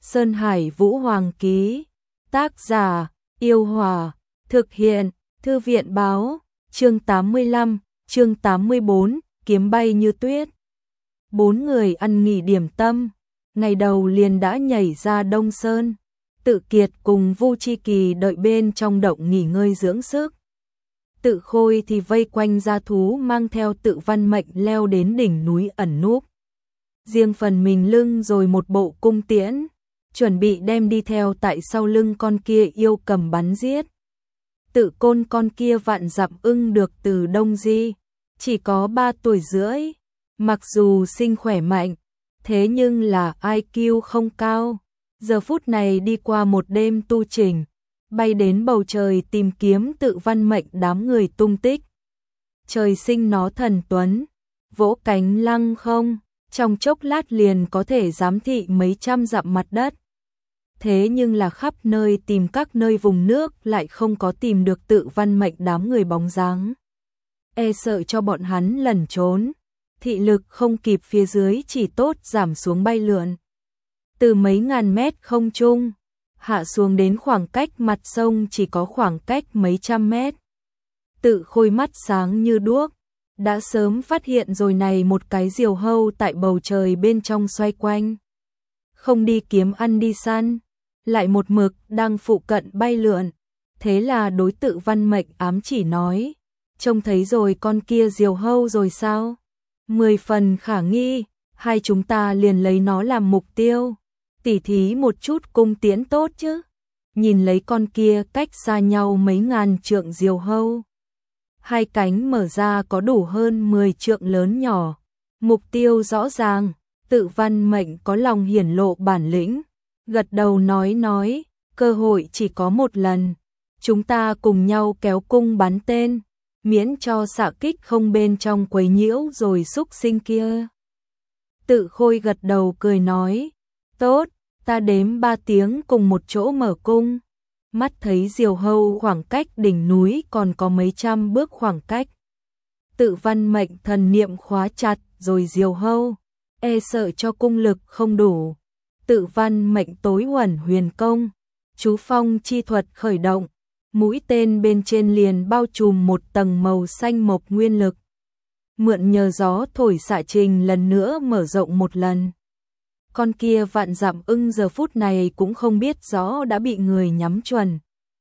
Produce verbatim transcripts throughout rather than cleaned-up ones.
Sơn Hải Vũ Hoàng ký. Tác giả, Yêu Hòa. Thực hiện, Thư viện báo. Chương tám mươi lăm, chương tám mươi bốn, kiếm bay như tuyết. Bốn người ăn nghỉ điểm tâm, ngày đầu liền đã nhảy ra Đông Sơn. Tự Kiệt cùng Vu Chi Kỳ đợi bên trong động nghỉ ngơi dưỡng sức. Tự Khôi thì vây quanh gia thú mang theo Tự Văn Mệnh leo đến đỉnh núi ẩn núp. Riêng phần mình lưng rồi một bộ cung tiễn, chuẩn bị đem đi theo tại sau lưng con kia yêu cầm bắn giết. Tự Côn con kia vạn dặm ưng được từ Đông Di, chỉ có ba tuổi rưỡi, mặc dù sinh khỏe mạnh, thế nhưng là i kiu không cao. Giờ phút này đi qua một đêm tu chỉnh, bay đến bầu trời tìm kiếm Tự Văn Mệnh đám người tung tích. Trời sinh nó thần tuấn, vỗ cánh lăng không, trong chốc lát liền có thể giám thị mấy trăm dặm mặt đất. Thế nhưng là khắp nơi tìm các nơi vùng nước lại không có tìm được Tự Văn Mệnh đám người bóng dáng. E sợ cho bọn hắn lẩn trốn, thị lực không kịp phía dưới chỉ tốt giảm xuống bay lượn. Từ mấy ngàn mét không trung, hạ xuống đến khoảng cách mặt sông chỉ có khoảng cách mấy trăm mét. Tự Khôi mắt sáng như đuốc, đã sớm phát hiện rồi này một cái diều hâu tại bầu trời bên trong xoay quanh. Không đi kiếm ăn đi săn, lại một mực đang phụ cận bay lượn. Thế là đối Tự Văn Mệnh ám chỉ nói, trông thấy rồi con kia diều hâu rồi sao? Mười phần khả nghi, hai chúng ta liền lấy nó làm mục tiêu. Tỉ thí một chút cung tiễn tốt chứ. Nhìn lấy con kia cách xa nhau mấy ngàn trượng diều hâu. Hai cánh mở ra có đủ hơn mười trượng lớn nhỏ. Mục tiêu rõ ràng, Tự Văn Mệnh có lòng hiển lộ bản lĩnh. Gật đầu nói nói, cơ hội chỉ có một lần. Chúng ta cùng nhau kéo cung bắn tên, miễn cho xạ kích không bên trong quấy nhiễu rồi xúc sinh kia. Tự Khôi gật đầu cười nói, tốt, ta đếm ba tiếng cùng một chỗ mở cung. Mắt thấy diều hâu khoảng cách đỉnh núi còn có mấy trăm bước khoảng cách. Tự Văn Mệnh thần niệm khóa chặt rồi diều hâu, e sợ cho cung lực không đủ. Tự Văn Mệnh tối uẩn huyền công, chú phong chi thuật khởi động, mũi tên bên trên liền bao trùm một tầng màu xanh mộc nguyên lực. Mượn nhờ gió thổi xạ trình lần nữa mở rộng một lần. Con kia vạn dặm ưng giờ phút này cũng không biết rõ đã bị người nhắm chuẩn.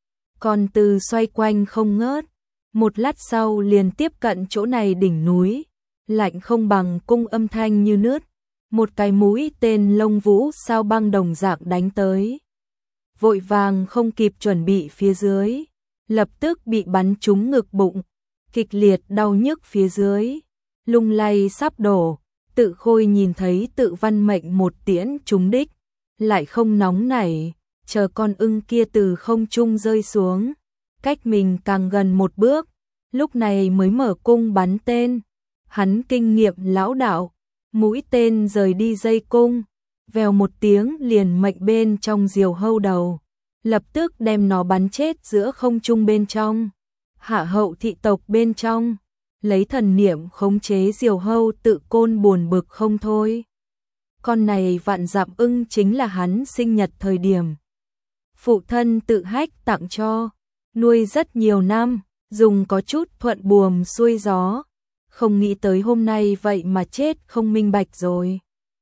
Còn từ xoay quanh không ngớt, một lát sau liền tiếp cận chỗ này đỉnh núi, lạnh không bằng cung âm thanh như nứt. Một cái mũi tên lông vũ sao băng đồng dạng đánh tới. Vội vàng không kịp chuẩn bị phía dưới, lập tức bị bắn trúng ngực bụng, kịch liệt đau nhức phía dưới, lung lay sắp đổ. Tự Khôi nhìn thấy Tự Văn Mệnh một tiễn trúng đích, lại không nóng nảy, chờ con ưng kia từ không trung rơi xuống, cách mình càng gần một bước, lúc này mới mở cung bắn tên. Hắn kinh nghiệm lão đạo, mũi tên rời đi dây cung, vèo một tiếng liền mệnh bên trong diều hâu đầu, lập tức đem nó bắn chết giữa không trung bên trong. Hạ hậu thị tộc bên trong, lấy thần niệm khống chế diều hâu. Tự Côn buồn bực không thôi. Con này vạn dặm ưng chính là hắn sinh nhật thời điểm phụ thân Tự Hách tặng cho, nuôi rất nhiều năm, dùng có chút thuận buồm xuôi gió. Không nghĩ tới hôm nay vậy mà chết không minh bạch rồi.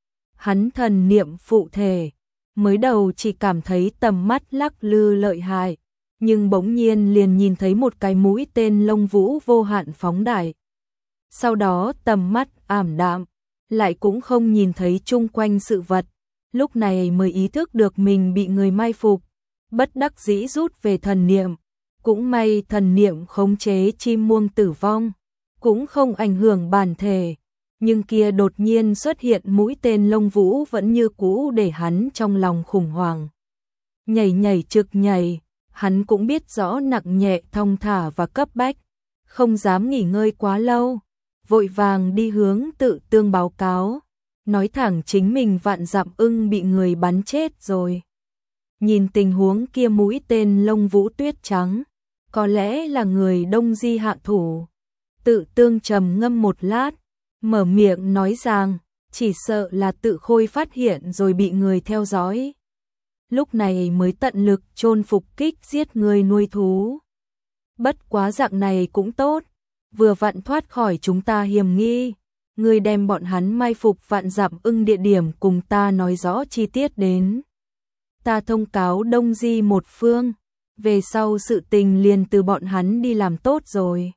Hắn thần niệm phụ thể, mới đầu chỉ cảm thấy tầm mắt lắc lư lợi hại, nhưng bỗng nhiên liền nhìn thấy một cái mũi tên lông vũ vô hạn phóng đại. Sau đó tầm mắt ảm đạm, lại cũng không nhìn thấy chung quanh sự vật, lúc này mới ý thức được mình bị người mai phục, bất đắc dĩ rút về thần niệm. Cũng may thần niệm khống chế chim muông tử vong, cũng không ảnh hưởng bản thể, nhưng kia đột nhiên xuất hiện mũi tên lông vũ vẫn như cũ để hắn trong lòng khủng hoảng. Nhảy nhảy trực nhảy, hắn cũng biết rõ nặng nhẹ thong thả và cấp bách, không dám nghỉ ngơi quá lâu, vội vàng đi hướng Tự Tương báo cáo, nói thẳng chính mình vạn dặm ưng bị người bắn chết rồi. Nhìn tình huống kia mũi tên lông vũ tuyết trắng, có lẽ là người Đông Di hạ thủ. Tự Tương trầm ngâm một lát, mở miệng nói rằng, chỉ sợ là Tự Khôi phát hiện rồi bị người theo dõi. lúc này mới tận lực chôn phục kích giết người nuôi thú. Bất quá dạng này cũng tốt, vừa vặn thoát khỏi chúng ta hiểm nghi. Ngươi đem bọn hắn mai phục vạn dặm ưng địa điểm cùng ta nói rõ chi tiết đến. Ta thông cáo Đông Di một phương, về sau sự tình liền từ bọn hắn đi làm tốt rồi.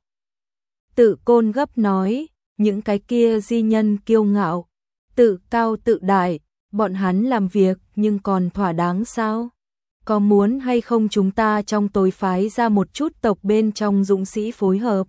Tự Côn gấp nói, những cái kia di nhân kiêu ngạo, tự cao tự đại, bọn hắn làm việc nhưng còn thỏa đáng sao? Có muốn hay không chúng ta trong tối phái ra một chút tộc bên trong dũng sĩ phối hợp?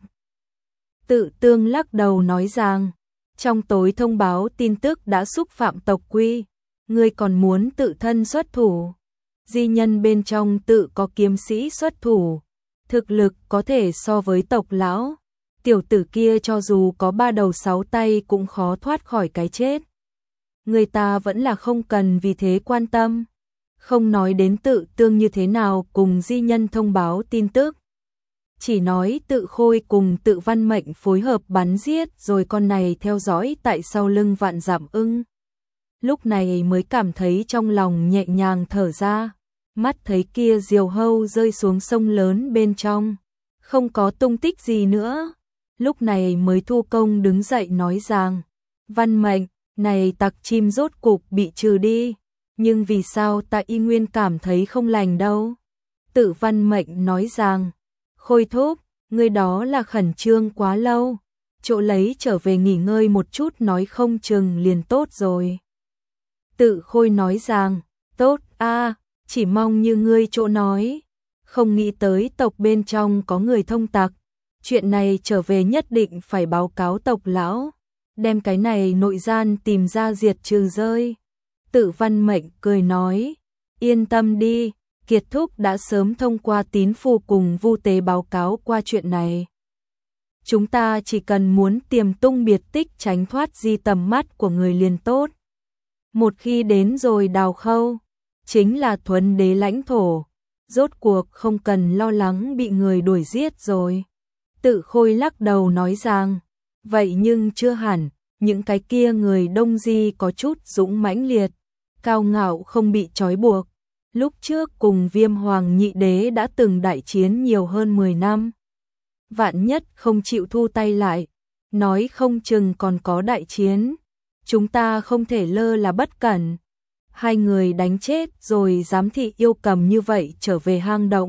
Tự Tương lắc đầu nói rằng, trong tối thông báo tin tức đã xúc phạm tộc quy, ngươi còn muốn tự thân xuất thủ. Di nhân bên trong tự có kiếm sĩ xuất thủ, thực lực có thể so với tộc lão. Tiểu tử kia cho dù có ba đầu sáu tay cũng khó thoát khỏi cái chết. Người ta vẫn là không cần vì thế quan tâm. Không nói đến Tự Tương như thế nào cùng di nhân thông báo tin tức. Chỉ nói Tự Khôi cùng Tự Văn Mệnh phối hợp bắn giết rồi con này theo dõi tại sau lưng vạn dặm ưng. Lúc này mới cảm thấy trong lòng nhẹ nhàng thở ra, mắt thấy kia diều hâu rơi xuống sông lớn bên trong, không có tung tích gì nữa. Lúc này mới thu công đứng dậy nói rằng, Văn Mệnh, này tặc chim rốt cục bị trừ đi, nhưng vì sao ta y nguyên cảm thấy không lành đâu. Tự Văn Mệnh nói rằng, Khôi thúc, ngươi đó là khẩn trương quá lâu, chỗ lấy trở về nghỉ ngơi một chút nói không chừng liền tốt rồi. Tự Khôi nói rằng, tốt a, chỉ mong như ngươi chỗ nói, không nghĩ tới tộc bên trong có người thông tặc, chuyện này trở về nhất định phải báo cáo tộc lão, đem cái này nội gian tìm ra diệt trừ rơi. Tự Văn Mệnh cười nói, yên tâm đi, Kiệt thúc đã sớm thông qua tín phù cùng Vu Tế báo cáo qua chuyện này. Chúng ta chỉ cần muốn tiềm tung biệt tích tránh thoát di tầm mắt của người liền tốt. Một khi đến rồi Đào Khâu, chính là thuần đế lãnh thổ, rốt cuộc không cần lo lắng bị người đuổi giết rồi. Tự Khôi lắc đầu nói rằng, vậy nhưng chưa hẳn, những cái kia người Đông Di có chút dũng mãnh liệt, cao ngạo không bị trói buộc. Lúc trước cùng Viêm Hoàng Nhị Đế đã từng đại chiến nhiều hơn mười năm. Vạn nhất không chịu thu tay lại, nói không chừng còn có đại chiến. Chúng ta không thể lơ là bất cẩn. Hai người đánh chết rồi giám thị yêu cầm như vậy trở về hang động.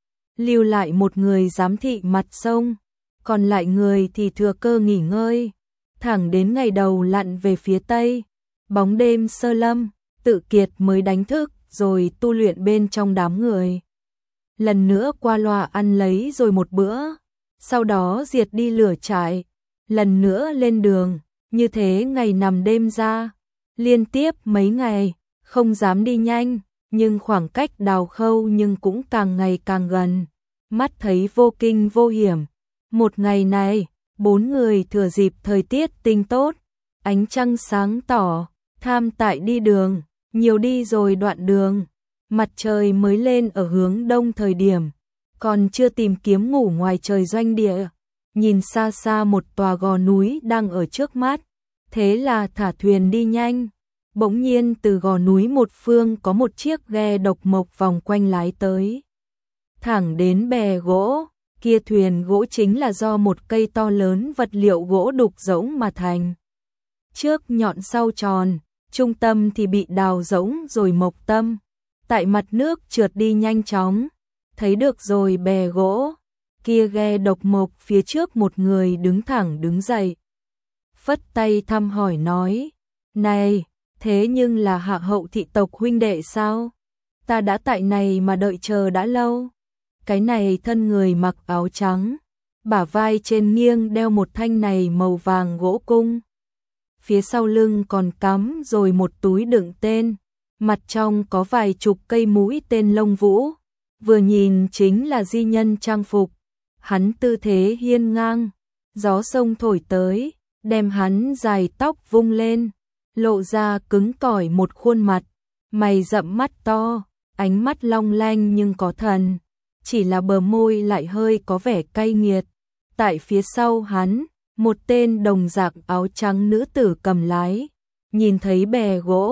Lưu lại một người giám thị mặt sông, còn lại người thì thừa cơ nghỉ ngơi. Thẳng đến ngày đầu lặn về phía tây, bóng đêm sơ lâm, Tự Kiệt mới đánh thức rồi tu luyện bên trong đám người. Lần nữa qua loa ăn lấy rồi một bữa, sau đó diệt đi lửa trại, lần nữa lên đường, như thế ngày nằm đêm ra, liên tiếp mấy ngày, không dám đi nhanh, nhưng khoảng cách Đào Khâu nhưng cũng càng ngày càng gần, mắt thấy vô kinh vô hiểm. Một ngày này, bốn người thừa dịp thời tiết tinh tốt, ánh trăng sáng tỏ, tham tại đi đường, nhiều đi rồi đoạn đường, mặt trời mới lên ở hướng đông thời điểm, còn chưa tìm kiếm ngủ ngoài trời doanh địa, nhìn xa xa một tòa gò núi đang ở trước mắt, thế là thả thuyền đi nhanh. Bỗng nhiên từ gò núi một phương có một chiếc ghe độc mộc vòng quanh lái tới, thẳng đến bè gỗ. Kia thuyền gỗ chính là do một cây to lớn vật liệu gỗ đục rỗng mà thành. Trước nhọn sau tròn, trung tâm thì bị đào rỗng rồi mộc tâm. Tại mặt nước trượt đi nhanh chóng, thấy được rồi bè gỗ. Kia ghe độc mộc phía trước một người đứng thẳng đứng dậy. Phất tay thăm hỏi nói, này, thế nhưng là hạ hậu thị tộc huynh đệ sao? Ta đã tại này mà đợi chờ đã lâu. Cái này thân người mặc áo trắng, bả vai trên nghiêng đeo một thanh này màu vàng gỗ cung. Phía sau lưng còn cắm rồi một túi đựng tên, mặt trong có vài chục cây mũi tên lông vũ, vừa nhìn chính là di nhân trang phục. Hắn tư thế hiên ngang, gió sông thổi tới, đem hắn dài tóc vung lên, lộ ra cứng cỏi một khuôn mặt, mày rậm mắt to, ánh mắt long lanh nhưng có thần. Chỉ là bờ môi lại hơi có vẻ cay nghiệt. Tại phía sau hắn, một tên đồng dạng áo trắng nữ tử cầm lái, nhìn thấy bè gỗ,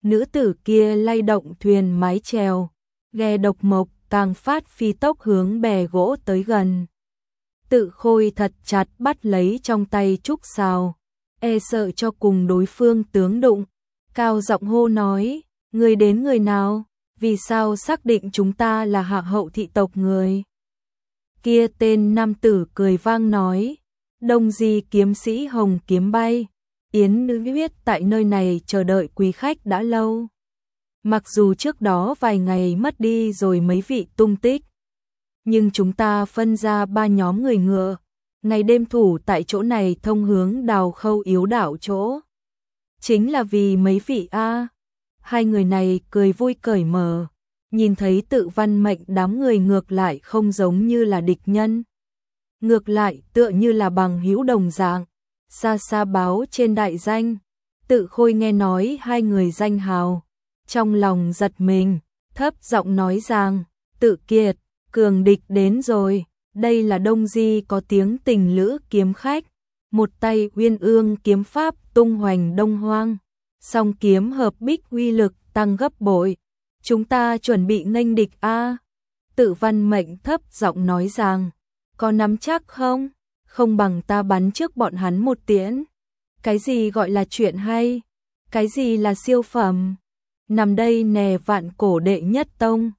Nữ tử kia lay động thuyền mái chèo, ghe độc mộc càng phát phi tốc hướng bè gỗ tới gần. Tự Khôi thật chặt bắt lấy trong tay trúc sào, e sợ cho cùng đối phương tướng đụng, cao giọng hô nói, người đến người nào, vì sao xác định chúng ta là hạ hậu thị tộc người. Kia tên nam tử cười vang nói, Đông Di kiếm sĩ Hồng Kiếm Bay, Yến Nữ Huyết tại nơi này chờ đợi quý khách đã lâu. Mặc dù trước đó vài ngày mất đi rồi mấy vị tung tích, nhưng chúng ta phân ra ba nhóm người ngựa, ngày đêm thủ tại chỗ này thông hướng Đào Khâu yếu đảo chỗ. Chính là vì mấy vị a. Hai người này cười vui cởi mở, nhìn thấy Tự Văn Mệnh đám người ngược lại không giống như là địch nhân. Ngược lại tựa như là bằng hữu đồng dạng, xa xa báo trên đại danh. Tự Khôi nghe nói hai người danh hào, trong lòng giật mình, thấp giọng nói rằng, Tự Kiệt, cường địch đến rồi, đây là Đông Di có tiếng tình lữ kiếm khách, một tay Uyên Ương kiếm pháp tung hoành đông hoang, song kiếm hợp bích uy lực tăng gấp bội, chúng ta chuẩn bị nghênh địch a. Tự Văn Mệnh thấp giọng nói rằng, có nắm chắc không? Không bằng ta bắn trước bọn hắn một tiễn. Cái gì gọi là chuyện hay? Cái gì là siêu phẩm? Nằm đây nè vạn cổ đệ nhất tông,